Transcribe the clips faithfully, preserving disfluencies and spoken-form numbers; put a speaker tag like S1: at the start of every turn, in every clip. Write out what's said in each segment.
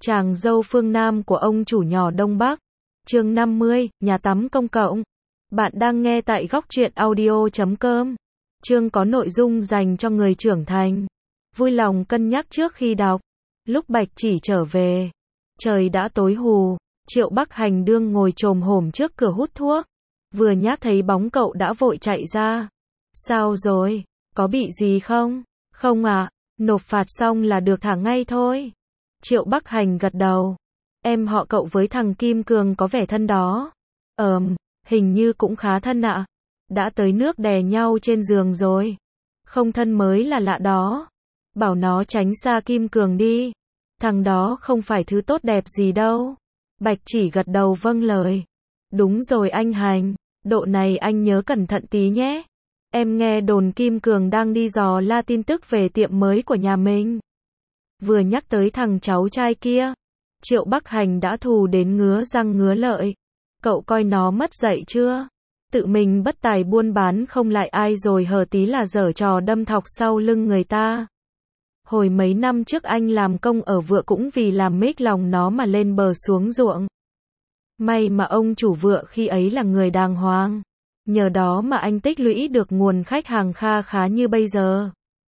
S1: Chàng dâu phương Nam của ông chủ nhỏ Đông Bắc. Chương năm mươi, nhà tắm công cộng. Bạn đang nghe tại góc truyện audio chấm com. Chương có nội dung dành cho người trưởng thành. Vui lòng cân nhắc trước khi đọc. Lúc Bạch Chỉ trở về, trời đã tối hù. Triệu Bắc Hành đương ngồi chồm hổm trước cửa hút thuốc. Vừa nhác thấy bóng cậu đã vội chạy ra. Sao rồi? Có bị gì không? Không ạ, à, nộp phạt xong là được thả ngay thôi. Triệu Bắc Hành gật đầu. Em họ cậu với thằng Kim Cường có vẻ thân đó. Ờm, hình như cũng khá thân ạ. Đã tới nước đè nhau trên giường rồi. Không thân mới là lạ đó. Bảo nó tránh xa Kim Cường đi. Thằng đó không phải thứ tốt đẹp gì đâu. Bạch Chỉ gật đầu vâng lời. Đúng rồi anh Hành, độ này anh nhớ cẩn thận tí nhé. Em nghe đồn Kim Cường đang đi dò la tin tức về tiệm mới của nhà mình. Vừa nhắc tới thằng cháu trai kia, Triệu Bắc Hành đã thù đến ngứa răng ngứa lợi. Cậu coi nó mất dạy chưa? Tự mình bất tài buôn bán không lại ai rồi hờ tí là giở trò đâm thọc sau lưng người ta. Hồi mấy năm trước anh làm công ở Vựa cũng vì làm mếch lòng nó mà lên bờ xuống ruộng. May mà ông chủ Vựa khi ấy là người đàng hoàng. Nhờ đó mà anh tích lũy được nguồn khách hàng kha khá như bây giờ.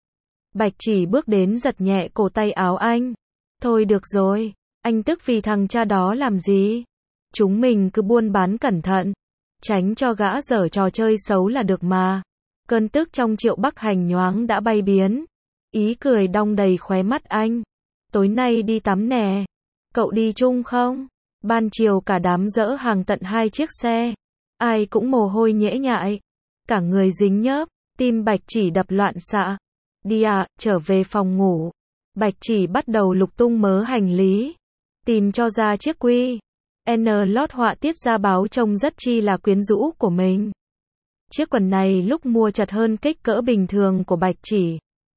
S1: Bạch Chỉ bước đến giật nhẹ cổ tay áo anh. Thôi được rồi, anh tức vì thằng cha đó làm gì? Chúng mình cứ buôn bán cẩn thận, tránh cho gã dở trò chơi xấu là được mà. Cơn tức trong Triệu Bắc Hành nhoáng đã bay biến. Ý cười đong đầy khóe mắt anh. Tối nay đi tắm nè. Cậu đi chung không? Ban chiều cả đám dỡ hàng tận hai chiếc xe. Ai cũng mồ hôi nhễ nhại. Cả người dính nhớp, tim Bạch Chỉ đập loạn xạ. Đi à, trở về phòng ngủ. Bạch Chỉ bắt đầu lục tung mớ hành lý. Tìm cho ra chiếc quy N lót họa tiết ra báo trông rất chi là quyến rũ của mình. Chiếc quần này lúc mua chật hơn kích cỡ bình thường của Bạch Chỉ.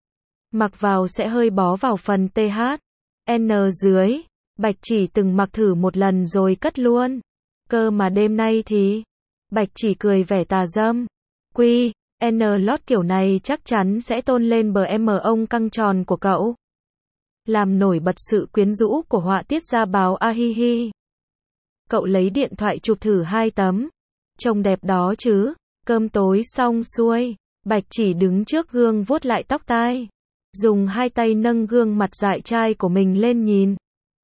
S1: Mặc vào sẽ hơi bó vào phần T H. N dưới. Bạch Chỉ từng mặc thử một lần rồi cất luôn. Cơ mà đêm nay thì... Bạch Chỉ cười vẻ tà dâm. Quy N lót kiểu này chắc chắn sẽ tôn lên bờ em ông căng tròn của cậu. Làm nổi bật sự quyến rũ của họa tiết ra báo a hi hi. Cậu lấy điện thoại chụp thử hai tấm. Trông đẹp đó chứ. Cơm tối xong xuôi. Bạch Chỉ đứng trước gương vuốt lại tóc tai. Dùng hai tay nâng gương mặt dại trai của mình lên nhìn.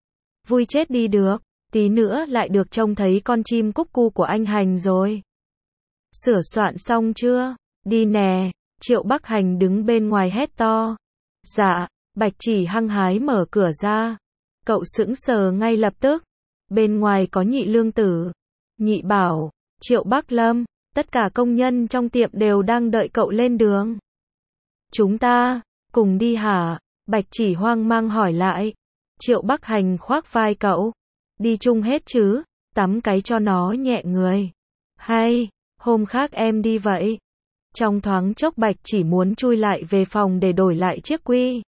S1: Vui chết đi được. Tí nữa lại được trông thấy con chim cúc cu của anh Hành rồi. Sửa soạn xong chưa? Đi nè. Triệu Bắc Hành đứng bên ngoài hét to. Dạ. Bạch Chỉ hăng hái mở cửa ra. Cậu sững sờ ngay lập tức. Bên ngoài có Nhị Lương Tử. Nhị bảo, Triệu Bắc Lâm, tất cả công nhân trong tiệm đều đang đợi cậu lên đường. Chúng ta, cùng đi hả? Bạch Chỉ hoang mang hỏi lại. Triệu Bắc Hành khoác vai cậu. Đi chung hết chứ, tắm cái cho nó nhẹ người. Hay, hôm khác em đi vậy. Trong thoáng chốc Bạch Chỉ muốn chui lại về phòng để đổi lại chiếc quy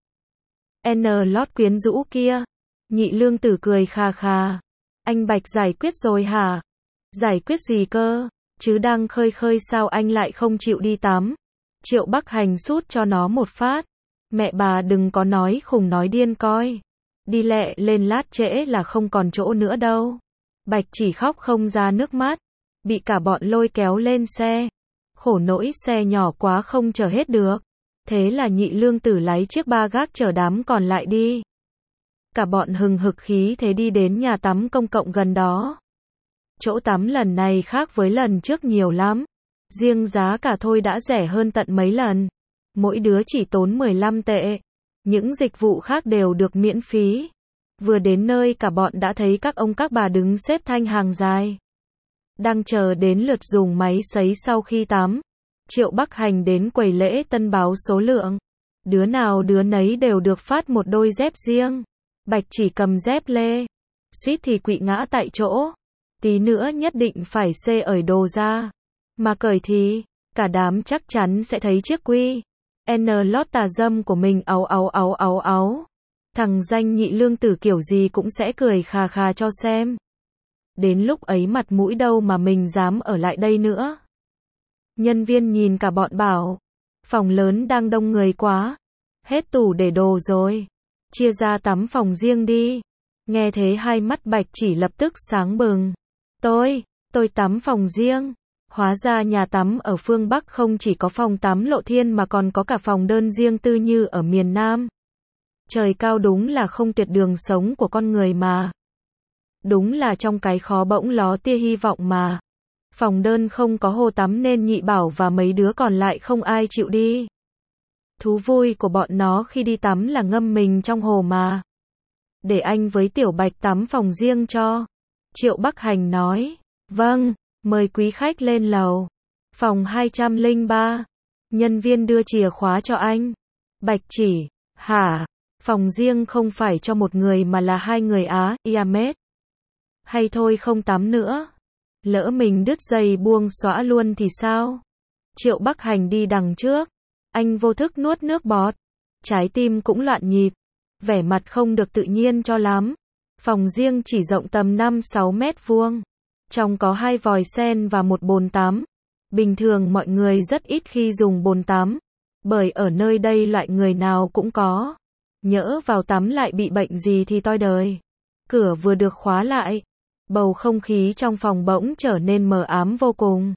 S1: N lót quyến rũ kia. Nhị Lương Tử cười khà khà. Anh Bạch giải quyết rồi hả? Giải quyết gì cơ? Chứ đang khơi khơi sao anh lại không chịu đi tắm? Triệu Bắc Hành sút cho nó một phát. Mẹ bà đừng có nói khùng nói điên coi. Đi lẹ lên lát trễ là không còn chỗ nữa đâu. Bạch Chỉ khóc không ra nước mắt. Bị cả bọn lôi kéo lên xe. Khổ nỗi xe nhỏ quá không chở hết được. Thế là Nhị Lương Tử lấy chiếc ba gác chở đám còn lại đi. Cả bọn hừng hực khí thế đi đến nhà tắm công cộng gần đó. Chỗ tắm lần này khác với lần trước nhiều lắm. Riêng giá cả thôi đã rẻ hơn tận mấy lần. Mỗi đứa chỉ tốn mười lăm tệ. Những dịch vụ khác đều được miễn phí. Vừa đến nơi cả bọn đã thấy các ông các bà đứng xếp thanh hàng dài. Đang chờ đến lượt dùng máy sấy sau khi tắm. Triệu Bắc Hành đến quầy lễ tân báo số lượng. Đứa nào đứa nấy đều được phát một đôi dép riêng. Bạch Chỉ cầm dép lê. Suýt thì quỵ ngã tại chỗ. Tí nữa nhất định phải xê ởi đồ ra. Mà cởi thì, cả đám chắc chắn sẽ thấy chiếc quy N lót tà dâm của mình áo áo áo áo áo. Thằng danh Nhị Lương Tử kiểu gì cũng sẽ cười khà khà cho xem. Đến lúc ấy mặt mũi đâu mà mình dám ở lại đây nữa. Nhân viên nhìn cả bọn bảo. Phòng lớn đang đông người quá. Hết tủ để đồ rồi. Chia ra tắm phòng riêng đi. Nghe thế hai mắt Bạch Chỉ lập tức sáng bừng. Tôi, tôi tắm phòng riêng. Hóa ra nhà tắm ở phương Bắc không chỉ có phòng tắm lộ thiên mà còn có cả phòng đơn riêng tư như ở miền Nam. Trời cao đúng là không tuyệt đường sống của con người mà. Đúng là trong cái khó bỗng ló tia hy vọng mà. Phòng đơn không có hồ tắm nên Nhị Bảo và mấy đứa còn lại không ai chịu đi. Thú vui của bọn nó khi đi tắm là ngâm mình trong hồ mà. Để anh với Tiểu Bạch tắm phòng riêng cho. Triệu Bắc Hành nói. Vâng, mời quý khách lên lầu. Phòng hai trăm lẻ ba. Nhân viên đưa chìa khóa cho anh. Bạch Chỉ. Hả? Phòng riêng không phải cho một người mà là hai người á, Iamet. Hay thôi không tắm nữa. Lỡ mình đứt dây buông xõa luôn thì sao? Triệu Bắc Hành đi đằng trước. Anh vô thức nuốt nước bọt. Trái tim cũng loạn nhịp. Vẻ mặt không được tự nhiên cho lắm. Phòng riêng chỉ rộng tầm năm sáu mét vuông. Trong có hai vòi sen và một bồn tắm. Bình thường mọi người rất ít khi dùng bồn tắm. Bởi ở nơi đây loại người nào cũng có. Nhỡ vào tắm lại bị bệnh gì thì toi đời. Cửa vừa được khóa lại. Bầu không khí trong phòng bỗng trở nên mờ ám vô cùng.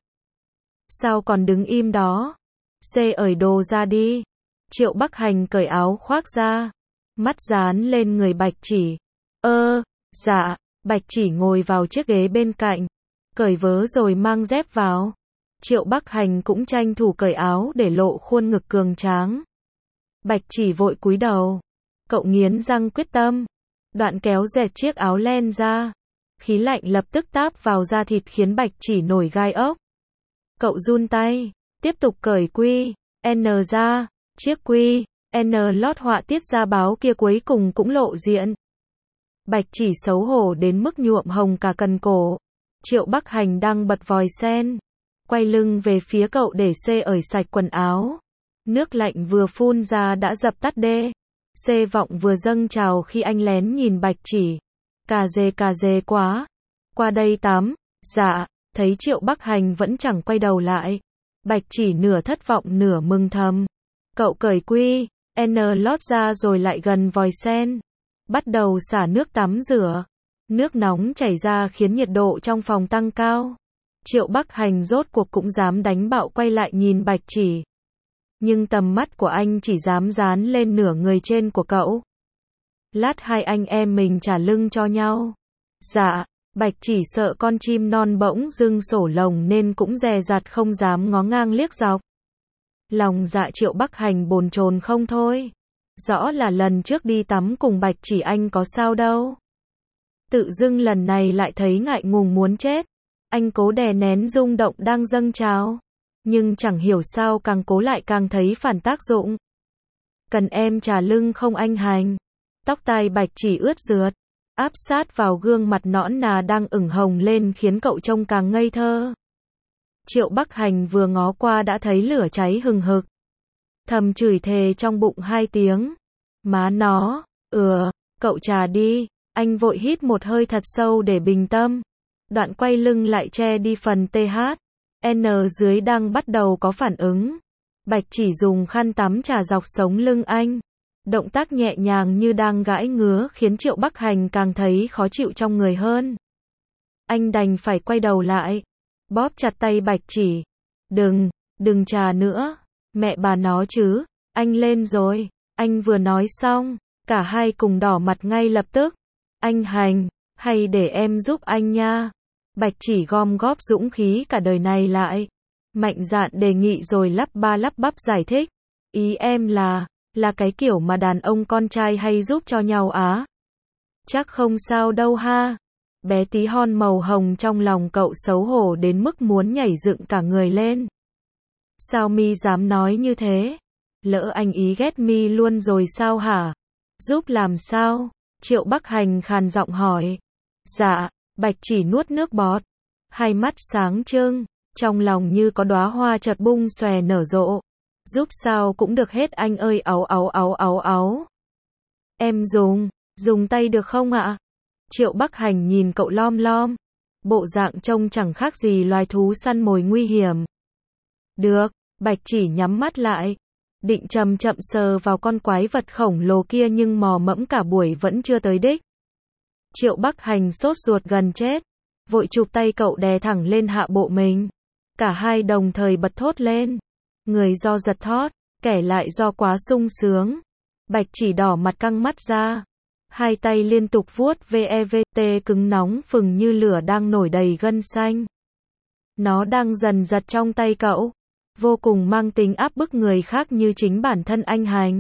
S1: Sao còn đứng im đó? Xê ởi đồ ra đi. Triệu Bắc Hành cởi áo khoác ra. Mắt dán lên người Bạch Chỉ. Ơ, dạ. Bạch Chỉ ngồi vào chiếc ghế bên cạnh. Cởi vớ rồi mang dép vào. Triệu Bắc Hành cũng tranh thủ cởi áo để lộ khuôn ngực cường tráng. Bạch Chỉ vội cúi đầu. Cậu nghiến răng quyết tâm. Đoạn kéo dẹt chiếc áo len ra. Khí lạnh lập tức táp vào da thịt khiến Bạch Chỉ nổi gai ốc. Cậu run tay. Tiếp tục cởi quy N ra. Chiếc quy N lót họa tiết ra báo kia cuối cùng cũng lộ diện. Bạch Chỉ xấu hổ đến mức nhuộm hồng cả cần cổ. Triệu Bắc Hành đang bật vòi sen. Quay lưng về phía cậu để xê ởi sạch quần áo. Nước lạnh vừa phun ra đã dập tắt đê. Xê vọng vừa dâng trào khi anh lén nhìn Bạch Chỉ. Cà dê cà dê quá. Qua đây tắm. Dạ. Thấy Triệu Bắc Hành vẫn chẳng quay đầu lại. Bạch Chỉ nửa thất vọng nửa mừng thầm. Cậu cởi quy N lót ra rồi lại gần vòi sen. Bắt đầu xả nước tắm rửa. Nước nóng chảy ra khiến nhiệt độ trong phòng tăng cao. Triệu Bắc Hành rốt cuộc cũng dám đánh bạo quay lại nhìn Bạch Chỉ. Nhưng tầm mắt của anh chỉ dám dán lên nửa người trên của cậu. Lát hai anh em mình trả lưng cho nhau. Dạ. Bạch Chỉ sợ con chim non bỗng dưng sổ lồng nên cũng dè dặt không dám ngó ngang liếc dọc. Lòng dạ Triệu Bắc Hành bồn chồn không thôi. Rõ là lần trước đi tắm cùng Bạch Chỉ anh có sao đâu. Tự dưng lần này lại thấy ngại ngùng muốn chết. Anh cố đè nén rung động đang dâng trào. Nhưng chẳng hiểu sao càng cố lại càng thấy phản tác dụng. Cần em trả lưng không anh Hành? Tóc tai Bạch Chỉ ướt rượt. Áp sát vào gương mặt nõn nà đang ửng hồng lên khiến cậu trông càng ngây thơ. Triệu Bắc Hành vừa ngó qua đã thấy lửa cháy hừng hực. Thầm chửi thề trong bụng hai tiếng. Má nó, ừ, cậu trà đi. Anh vội hít một hơi thật sâu để bình tâm. Đoạn quay lưng lại che đi phần tê hát. N dưới đang bắt đầu có phản ứng. Bạch Chỉ dùng khăn tắm trà dọc sống lưng anh. Động tác nhẹ nhàng như đang gãi ngứa khiến Triệu Bắc Hành càng thấy khó chịu trong người hơn. Anh đành phải quay đầu lại. Bóp chặt tay Bạch Chỉ. Đừng, đừng trà nữa. Mẹ bà nó chứ. Anh lên rồi. Anh vừa nói xong. Cả hai cùng đỏ mặt ngay lập tức. Anh Hành, hay để em giúp anh nha. Bạch Chỉ gom góp dũng khí cả đời này lại. Mạnh dạn đề nghị rồi lắp ba lắp bắp giải thích. Ý em là, là cái kiểu mà đàn ông con trai hay giúp cho nhau á. Chắc không sao đâu ha. Bé tí hon màu hồng trong lòng cậu xấu hổ đến mức muốn nhảy dựng cả người lên. Sao mi dám nói như thế? Lỡ anh ý ghét mi luôn rồi sao hả? Giúp làm sao? Triệu Bắc Hành khàn giọng hỏi. Dạ, Bạch Chỉ nuốt nước bọt. Hai mắt sáng trưng, trong lòng như có đóa hoa chợt bung xòe nở rộ. Giúp sao cũng được hết anh ơi áu áu áu áu áu. Em dùng, dùng tay được không ạ? Triệu Bắc Hành nhìn cậu lom lom. Bộ dạng trông chẳng khác gì loài thú săn mồi nguy hiểm. Được, Bạch Chỉ nhắm mắt lại. Định chậm chậm sờ vào con quái vật khổng lồ kia nhưng mò mẫm cả buổi vẫn chưa tới đích. Triệu Bắc Hành sốt ruột gần chết, vội chụp tay cậu đè thẳng lên hạ bộ mình. Cả hai đồng thời bật thốt lên. Người do giật thót, kẻ lại do quá sung sướng. Bạch Chỉ đỏ mặt căng mắt ra. Hai tay liên tục vuốt ve vê tê cứng nóng phừng như lửa đang nổi đầy gân xanh. Nó đang dần giật trong tay cậu, vô cùng mang tính áp bức người khác như chính bản thân anh Hành.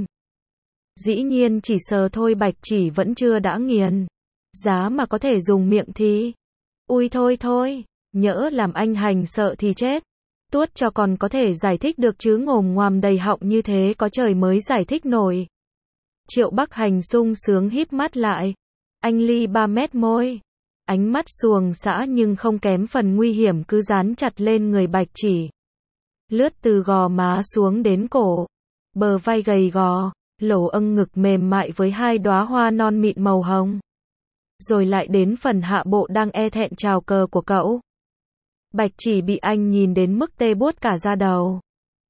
S1: Dĩ nhiên chỉ sờ thôi Bạch Chỉ vẫn chưa đã nghiền. Giá mà có thể dùng miệng thì... Ui thôi thôi, nhỡ làm anh Hành sợ thì chết. Tuốt cho còn có thể giải thích được chứ ngồm ngoàm đầy họng như thế có trời mới giải thích nổi. Triệu Bắc Hành sung sướng híp mắt lại. Anh ly ba mét môi. Ánh mắt xuồng xã nhưng không kém phần nguy hiểm cứ dán chặt lên người Bạch Chỉ. Lướt từ gò má xuống đến cổ. Bờ vai gầy gò, lỗ âng ngực mềm mại với hai đóa hoa non mịn màu hồng. Rồi lại đến phần hạ bộ đang e thẹn chào cờ của cậu. Bạch Chỉ bị anh nhìn đến mức tê buốt cả da đầu.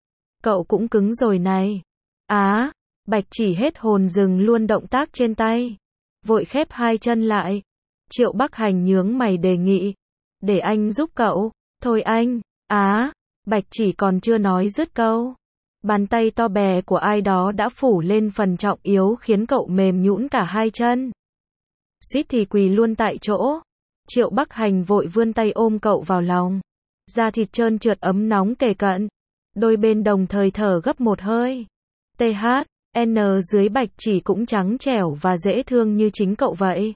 S1: Cậu cũng cứng rồi này. Á, Bạch Chỉ hết hồn dừng luôn động tác trên tay. Vội khép hai chân lại. Triệu Bắc Hành nhướng mày đề nghị. Để anh giúp cậu. Thôi anh. Á, Bạch Chỉ còn chưa nói dứt câu. Bàn tay to bè của ai đó đã phủ lên phần trọng yếu khiến cậu mềm nhũn cả hai chân. Suýt thì quỳ luôn tại chỗ. Triệu Bắc Hành vội vươn tay ôm cậu vào lòng. Da thịt trơn trượt ấm nóng kề cận. Đôi bên đồng thời thở gấp một hơi. tê hát, en dưới Bạch Chỉ cũng trắng trẻo và dễ thương như chính cậu vậy.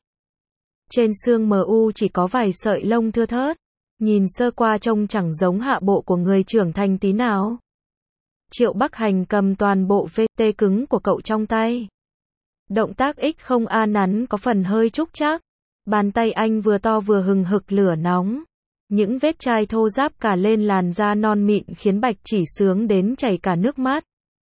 S1: Trên xương mờ u chỉ có vài sợi lông thưa thớt. Nhìn sơ qua trông chẳng giống hạ bộ của người trưởng thành tí nào. Triệu Bắc Hành cầm toàn bộ vê tê cứng của cậu trong tay. Động tác X không a nắn có phần hơi trúc trác. Bàn tay anh vừa to vừa hừng hực lửa nóng. Những vết chai thô ráp cả lên làn da non mịn khiến Bạch Chỉ sướng đến chảy cả nước mắt.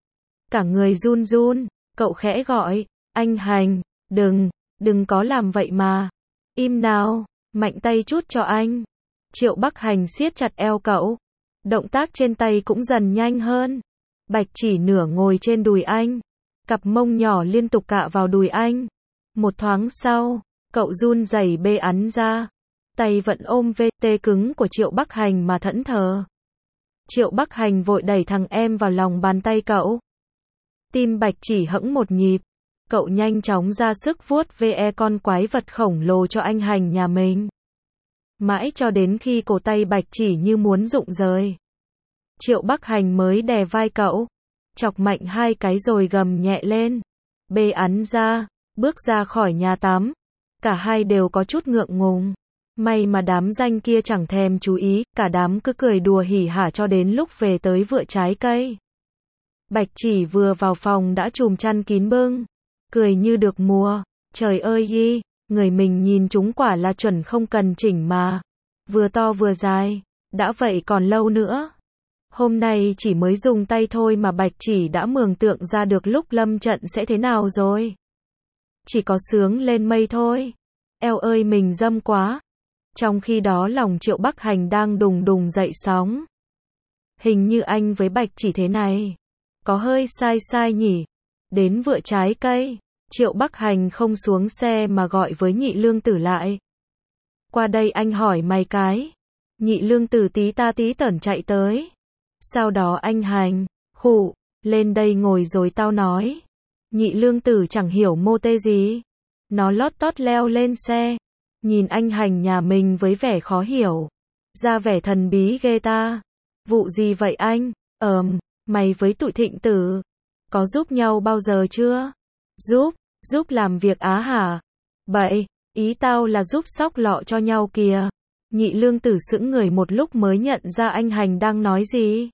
S1: Cả người run run, cậu khẽ gọi, anh Hành, đừng, đừng có làm vậy mà. Im nào, mạnh tay chút cho anh. Triệu Bắc Hành siết chặt eo cậu. Động tác trên tay cũng dần nhanh hơn. Bạch Chỉ nửa ngồi trên đùi anh. Cặp mông nhỏ liên tục cạ vào đùi anh. Một thoáng sau, cậu run rẩy bê ắn ra. Tay vẫn ôm vê tê cứng của Triệu Bắc Hành mà thẫn thờ. Triệu Bắc Hành vội đẩy thằng em vào lòng bàn tay cậu. Tim Bạch Chỉ hững một nhịp. Cậu nhanh chóng ra sức vuốt ve con quái vật khổng lồ cho anh Hành nhà mình. Mãi cho đến khi cổ tay Bạch Chỉ như muốn rụng rời. Triệu Bắc Hành mới đè vai cậu. Chọc mạnh hai cái rồi gầm nhẹ lên. Bê ắn ra, bước ra khỏi nhà tắm. Cả hai đều có chút ngượng ngùng. May mà đám danh kia chẳng thèm chú ý, cả đám cứ cười đùa hỉ hả cho đến lúc về tới vựa trái cây. Bạch Chỉ vừa vào phòng đã chùm chăn kín bưng. Cười như được mùa. Trời ơi yi, người mình nhìn chúng quả là chuẩn không cần chỉnh mà. Vừa to vừa dài. Đã vậy còn lâu nữa. Hôm nay chỉ mới dùng tay thôi mà Bạch Chỉ đã mường tượng ra được lúc lâm trận sẽ thế nào rồi. Chỉ có sướng lên mây thôi. Eo ơi mình dâm quá. Trong khi đó lòng Triệu Bắc Hành đang đùng đùng dậy sóng. Hình như anh với Bạch Chỉ thế này. Có hơi sai sai nhỉ. Đến vựa trái cây. Triệu Bắc Hành không xuống xe mà gọi với Nhị Lương Tử lại. Qua đây anh hỏi mày cái. Nhị Lương Tử tí ta tí tởn chạy tới. Sau đó anh Hành, khụ, lên đây ngồi rồi tao nói. Nhị Lương Tử chẳng hiểu mô tê gì. Nó lót tót leo lên xe. Nhìn anh Hành nhà mình với vẻ khó hiểu. Ra vẻ thần bí ghê ta. Vụ gì vậy anh? Ờm, mày với tụi Thịnh Tử. Có giúp nhau bao giờ chưa? Giúp, giúp làm việc á hả? Bậy, ý tao là giúp xóc lọ cho nhau kìa. Nhị Lương Tử sững người một lúc mới nhận ra anh Hành đang nói gì.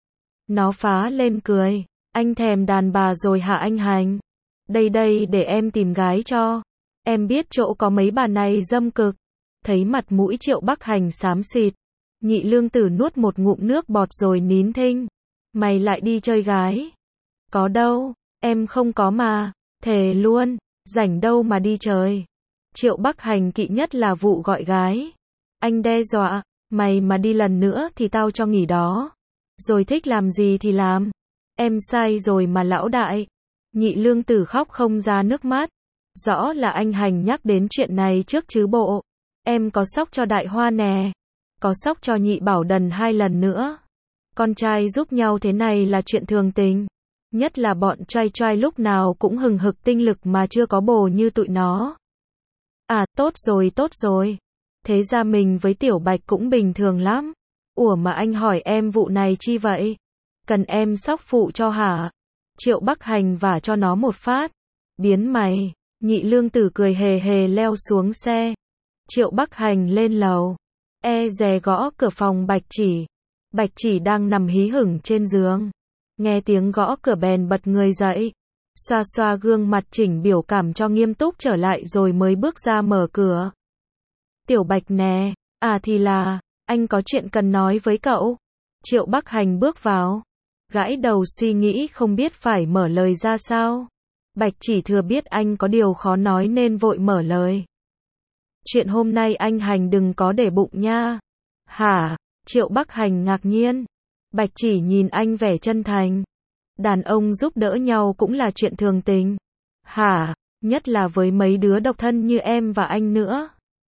S1: Nó phá lên cười. Anh thèm đàn bà rồi hả anh Hành? Đây đây để em tìm gái cho. Em biết chỗ có mấy bà này dâm cực. Thấy mặt mũi Triệu Bắc Hành xám xịt. Nhị Lương Tử nuốt một ngụm nước bọt rồi nín thinh. Mày lại đi chơi gái? Có đâu, em không có mà. Thề luôn, rảnh đâu mà đi chơi. Triệu Bắc Hành kỵ nhất là vụ gọi gái. Anh đe dọa, mày mà đi lần nữa thì tao cho nghỉ đó. Rồi thích làm gì thì làm. Em sai rồi mà lão đại. Nhị Lương Tử khóc không ra nước mắt. Rõ là anh Hành nhắc đến chuyện này trước chứ bộ. Em có sóc cho Đại Hoa nè. Có sóc cho Nhị Bảo Đần hai lần nữa. Con trai giúp nhau thế này là chuyện thường tình. Nhất là bọn trai trai lúc nào cũng hừng hực tinh lực mà chưa có bồ như tụi nó. À, tốt rồi tốt rồi. Thế ra mình với Tiểu Bạch cũng bình thường lắm. Ủa mà anh hỏi em vụ này chi vậy? Cần em sóc phụ cho hả? Triệu Bắc Hành vả cho nó một phát. Biến mày. Nhị Lương Tử cười hề hề leo xuống xe. Triệu Bắc Hành lên lầu. E dè gõ cửa phòng Bạch Chỉ. Bạch Chỉ đang nằm hí hửng trên giường. Nghe tiếng gõ cửa bèn bật người dậy. Xoa xoa gương mặt chỉnh biểu cảm cho nghiêm túc trở lại rồi mới bước ra mở cửa. Tiểu Bạch nè. À thì là, anh có chuyện cần nói với cậu. Triệu Bắc Hành bước vào. Gãi đầu suy nghĩ không biết phải mở lời ra sao. Bạch Chỉ thừa biết anh có điều khó nói nên vội mở lời. Chuyện hôm nay anh Hành đừng có để bụng nha. Hả? Triệu Bắc Hành ngạc nhiên. Bạch Chỉ nhìn anh vẻ chân thành. Đàn ông giúp đỡ nhau cũng là chuyện thường tình. Hả? Nhất là với mấy đứa độc thân như em và anh nữa.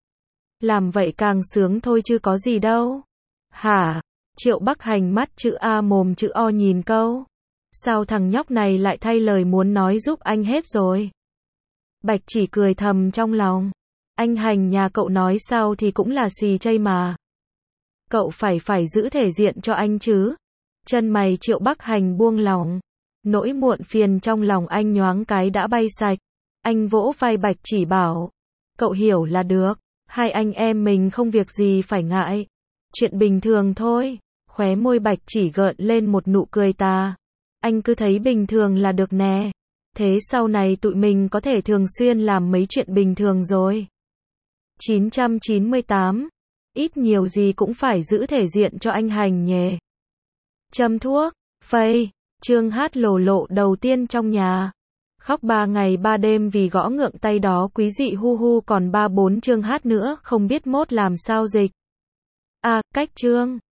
S1: Làm vậy càng sướng thôi chứ có gì đâu. Hả? Triệu Bắc Hành mắt chữ A mồm chữ O nhìn câu. Sao thằng nhóc này lại thay lời muốn nói giúp anh hết rồi? Bạch Chỉ cười thầm trong lòng. Anh Hành nhà cậu nói sao thì cũng là xì chây mà. Cậu phải phải giữ thể diện cho anh chứ. Chân mày Triệu Bắc Hành buông lỏng. Nỗi muộn phiền trong lòng anh nhoáng cái đã bay sạch. Anh vỗ vai Bạch Chỉ bảo. Cậu hiểu là được. Hai anh em mình không việc gì phải ngại. Chuyện bình thường thôi. Khóe môi Bạch Chỉ gợn lên một nụ cười tà. Anh cứ thấy bình thường là được nè. Thế sau này tụi mình có thể thường xuyên làm mấy chuyện bình thường rồi. chín trăm chín mươi tám. Ít nhiều gì cũng phải giữ thể diện cho anh Hành nhề. Châm thuốc. Phây. Trương Hát lồ lộ đầu tiên trong nhà. Khóc ba ngày ba đêm vì gõ ngượng tay đó quý dị hu hu còn ba bốn Trương Hát nữa không biết mốt làm sao dịch. À, cách Trương.